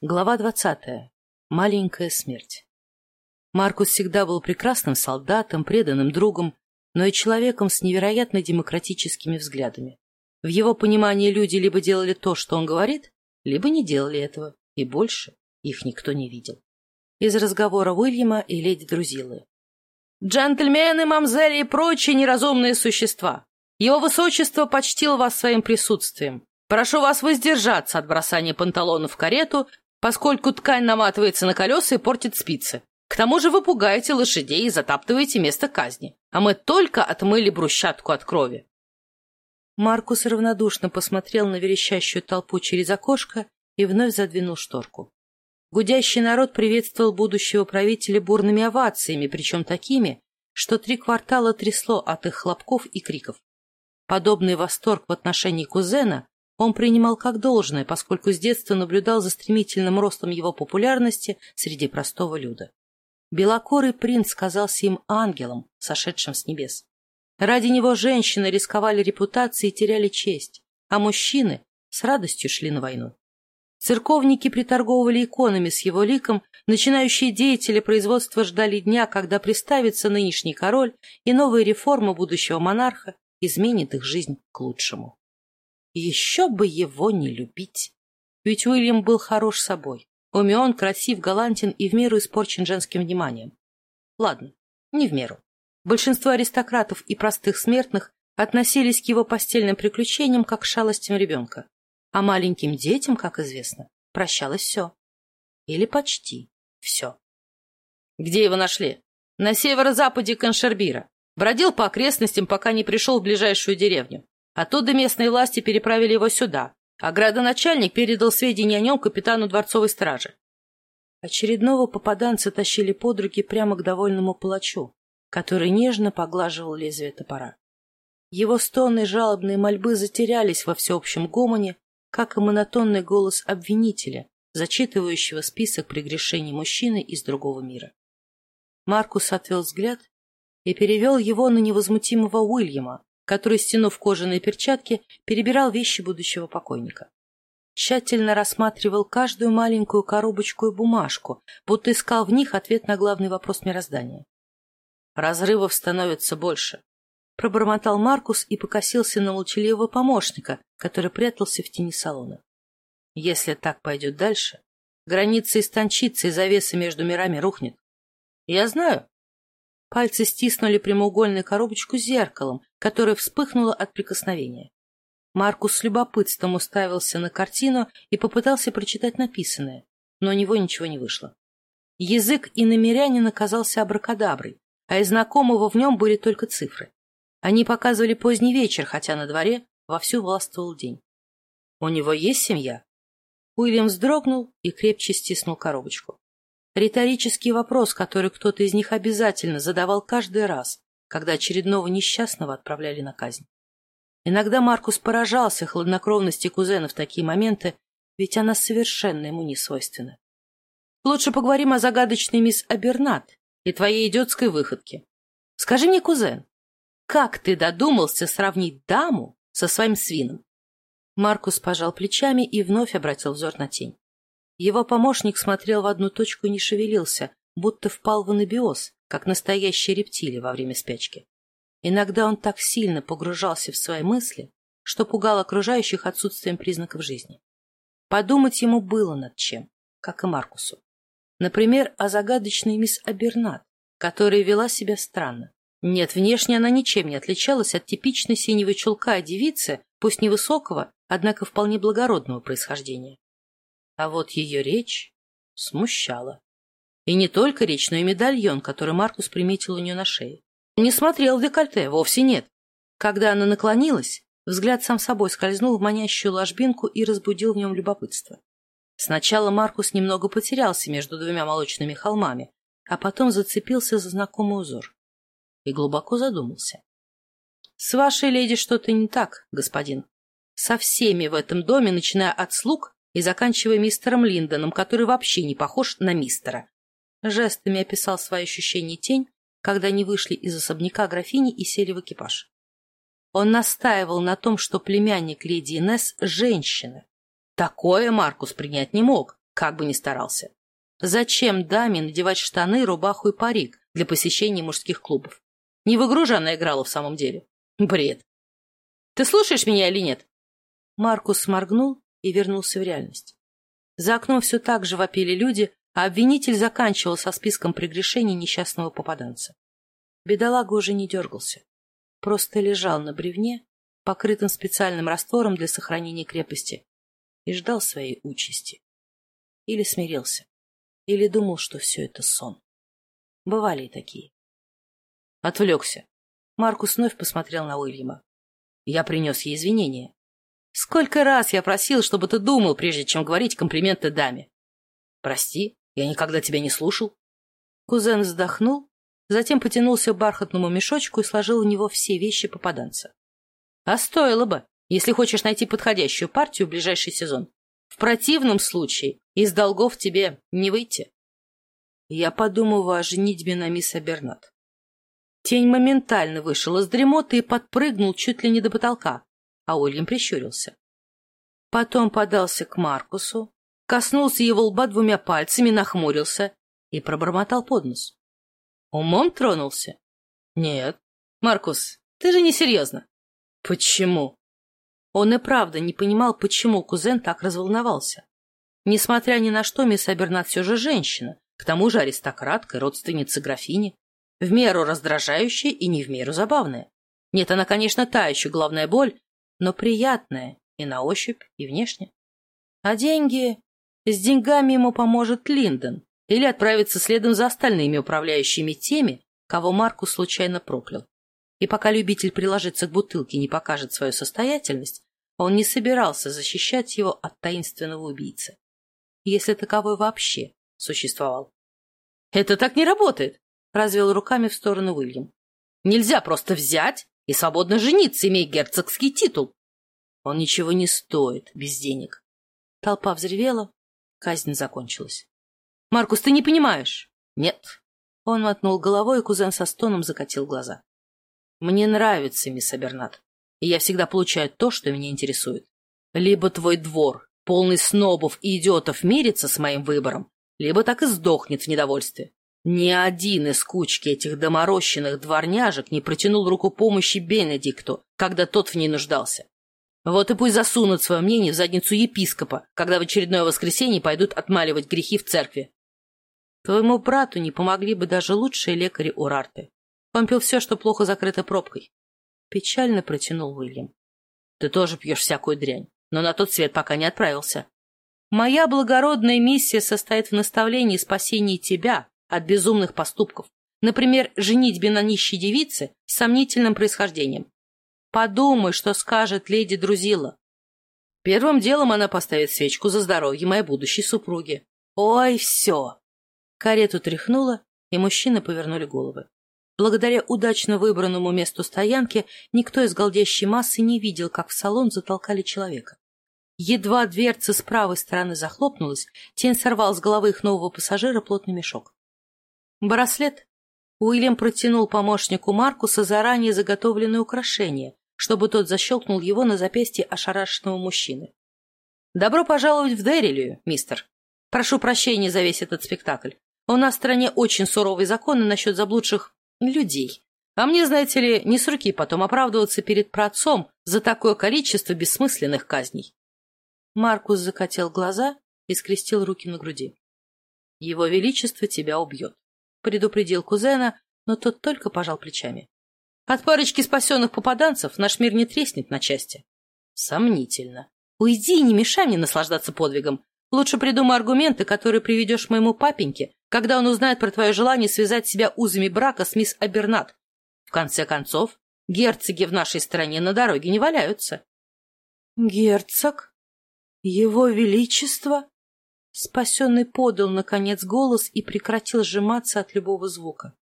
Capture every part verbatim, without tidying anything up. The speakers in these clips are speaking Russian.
Глава двадцатая. Маленькая смерть. Маркус всегда был прекрасным солдатом, преданным другом, но и человеком с невероятно демократическими взглядами. В его понимании люди либо делали то, что он говорит, либо не делали этого, и больше их никто не видел. Из разговора Уильяма и леди Друзиллы. «Джентльмены, мамзели и прочие неразумные существа! Его высочество почтил вас своим присутствием. Прошу вас воздержаться от бросания панталонов в карету, поскольку ткань наматывается на колеса и портит спицы. К тому же вы пугаете лошадей и затаптываете место казни, а мы только отмыли брусчатку от крови». Маркус равнодушно посмотрел на верещащую толпу через окошко и вновь задвинул шторку. Гудящий народ приветствовал будущего правителя бурными овациями, причем такими, что три квартала трясло от их хлопков и криков. Подобный восторг в отношении кузена он принимал как должное, поскольку с детства наблюдал за стремительным ростом его популярности среди простого люда. Белокорый принц казался им ангелом, сошедшим с небес. Ради него женщины рисковали репутацией и теряли честь, а мужчины с радостью шли на войну. Церковники приторговывали иконами с его ликом, начинающие деятели производства ждали дня, когда приставится нынешний король, и новая реформа будущего монарха изменит их жизнь к лучшему. Еще бы его не любить! Ведь Уильям был хорош собой, умен, красив, галантен и в меру испорчен женским вниманием. Ладно, не в меру. Большинство аристократов и простых смертных относились к его постельным приключениям как к шалостям ребенка. А маленьким детям, как известно, прощалось все. Или почти все. Где его нашли? На северо-западе Каншербира. Бродил по окрестностям, пока не пришел в ближайшую деревню. Оттуда местные власти переправили его сюда, а градоначальник передал сведения о нем капитану дворцовой стражи. Очередного попаданца тащили под руки прямо к довольному палачу, который нежно поглаживал лезвие топора. Его стоны и жалобные мольбы затерялись во всеобщем гомоне, как и монотонный голос обвинителя, зачитывающего список прегрешений мужчины из другого мира. Маркус отвел взгляд и перевел его на невозмутимого Уильяма, который, стянув кожаные перчатки, перебирал вещи будущего покойника. Тщательно рассматривал каждую маленькую коробочку и бумажку, будто искал в них ответ на главный вопрос мироздания. «Разрывов становится больше», — пробормотал Маркус и покосился на молчаливого помощника, который прятался в тени салона. «Если так пойдет дальше, граница истончится, и завеса между мирами рухнет. Я знаю». Пальцы стиснули прямоугольную коробочку с зеркалом, которое вспыхнуло от прикосновения. Маркус с любопытством уставился на картину и попытался прочитать написанное, но у него ничего не вышло. Язык иномирянина казался абракадаброй, а из знакомого в нем были только цифры. Они показывали поздний вечер, хотя на дворе вовсю властвовал день. «У него есть семья?» Уильям вздрогнул и крепче стиснул коробочку. Риторический вопрос, который кто-то из них обязательно задавал каждый раз, когда очередного несчастного отправляли на казнь. Иногда Маркус поражался хладнокровности кузена в такие моменты, ведь она совершенно ему не свойственна. «Лучше поговорим о загадочной мисс Абернат и твоей идиотской выходке. Скажи мне, кузен, как ты додумался сравнить даму со своим свином?» Маркус пожал плечами и вновь обратил взор на тень. Его помощник смотрел в одну точку и не шевелился, будто впал в анабиоз, как настоящий рептилий во время спячки. Иногда он так сильно погружался в свои мысли, что пугал окружающих отсутствием признаков жизни. Подумать ему было над чем, как и Маркусу. Например, о загадочной мисс Абернат, которая вела себя странно. Нет, внешне она ничем не отличалась от типичной синего чулка девицы, пусть невысокого, однако вполне благородного происхождения. А вот ее речь смущала. И не только речь, но и медальон, который Маркус приметил у нее на шее. Не смотрел в декольте, вовсе нет. Когда она наклонилась, взгляд сам собой скользнул в манящую ложбинку и разбудил в нем любопытство. Сначала Маркус немного потерялся между двумя молочными холмами, а потом зацепился за знакомый узор. И глубоко задумался. «С вашей леди что-то не так, господин. Со всеми в этом доме, начиная от слуг и заканчивая мистером Линдоном, который вообще не похож на мистера». Жестами описал свои ощущения тень, когда они вышли из особняка графини и сели в экипаж. Он настаивал на том, что племянник леди Инесс — женщина. Такое Маркус принять не мог, Как бы ни старался. Зачем даме надевать штаны, рубаху и парик для посещения мужских клубов? Не в игру же она играла в самом деле. Бред. Ты слушаешь меня или нет? Маркус сморгнул и вернулся в реальность. За окном все так же вопили люди, а обвинитель заканчивал со списком прегрешений несчастного попаданца. Бедолага уже не дергался. Просто лежал на бревне, покрытым специальным раствором для сохранения крепости, и ждал своей участи. Или смирился, или думал, что все это сон. Бывали и такие. Отвлекся. Маркус вновь посмотрел на Уильяма. Я принес ей извинения. Сколько раз я просил, чтобы ты думал, прежде чем говорить комплименты даме. Прости, я никогда тебя не слушал. Кузен вздохнул, затем потянулся к бархатному мешочку и сложил в него все вещи попаданца. А стоило бы, если хочешь найти подходящую партию в ближайший сезон. В противном случае из долгов тебе не выйти. Я подумываю о женитьбе на мисс Абернат. Тень моментально вышел из дремоты и подпрыгнул чуть ли не до потолка, а Уильям прищурился. Потом подался к Маркусу, коснулся его лба двумя пальцами, нахмурился и пробормотал под нос. Умом тронулся? Нет. Маркус, ты же не серьезно. Почему? Он и правда не понимал, почему кузен так разволновался. Несмотря ни на что, мисс Абернат все же женщина, к тому же аристократка и родственница графини, в меру раздражающая и не в меру забавная. Нет, она, конечно, та еще головная боль, но приятная и на ощупь, и внешне. А деньги... С деньгами ему поможет Линдон или отправиться следом за остальными управляющими теми, кого Маркус случайно проклял. И пока любитель приложиться к бутылке не покажет свою состоятельность, он не собирался защищать его от таинственного убийцы. Если таковой вообще существовал. «Это так не работает!» — развел руками в сторону Уильям. «Нельзя просто взять и свободно жениться, имея герцогский титул. Он ничего не стоит без денег». Толпа взревела, казнь закончилась. «Маркус, ты не понимаешь?» «Нет». Он мотнул головой, и кузен со стоном закатил глаза. «Мне нравится, мисс Абернат, и я всегда получаю то, что меня интересует. Либо твой двор, полный снобов и идиотов, мирится с моим выбором, либо так и сдохнет в недовольстве. Ни один из кучки этих доморощенных дворняжек не протянул руку помощи Бенедикту, когда тот в ней нуждался. Вот и пусть засунут свое мнение в задницу епископа, когда в очередное воскресенье пойдут отмаливать грехи в церкви. Твоему брату не помогли бы даже лучшие лекари Урарты. Он пил все, что плохо закрыто пробкой. Печально протянул Уильям. Ты тоже пьешь всякую дрянь, но на тот свет пока не отправился. Моя благородная миссия состоит в наставлении и спасении тебя от безумных поступков. Например, женитьбе на нищей девице с сомнительным происхождением. Подумай, что скажет леди Друзила. Первым делом она поставит свечку за здоровье моей будущей супруги. Ой, все. Карету тряхнуло, и мужчины повернули головы. Благодаря удачно выбранному месту стоянки никто из голдящей массы не видел, как в салон затолкали человека. Едва дверца с правой стороны захлопнулась, тень сорвал с головы их нового пассажира плотный мешок. Браслет. Уильям протянул помощнику Маркуса заранее заготовленное украшение, чтобы тот защелкнул его на запястье ошарашенного мужчины. «Добро пожаловать в Деррилию, мистер. Прошу прощения за весь этот спектакль. У нас в стране очень суровые законы насчет заблудших людей. А мне, знаете ли, не с руки потом оправдываться перед праотцом за такое количество бессмысленных казней». Маркус закатил глаза и скрестил руки на груди. «Его Величество тебя убьет», — предупредил кузена, но тот только пожал плечами. «От парочки спасенных попаданцев наш мир не треснет на части». «Сомнительно. Уйди и не мешай мне наслаждаться подвигом. Лучше придумай аргументы, которые приведешь моему папеньке, когда он узнает про твое желание связать себя узами брака с мисс Абернат. В конце концов, герцоги в нашей стране на дороге не валяются». «Герцог? Его Величество?» Спасенный подал, наконец, голос и прекратил сжиматься от любого звука.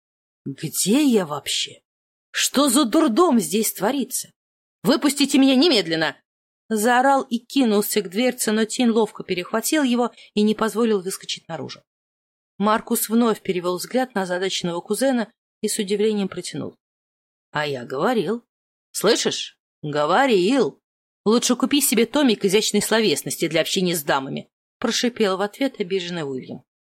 «Где я вообще? Что за дурдом здесь творится? Выпустите меня немедленно!» Заорал и кинулся к дверце, но тень ловко перехватил его и не позволил выскочить наружу. Маркус вновь перевел взгляд на озадаченного кузена и с удивлением протянул. «А я говорил. Слышишь? Говорил. Лучше купи себе томик изящной словесности для общения с дамами. прошипел в ответ обиженный Уильям.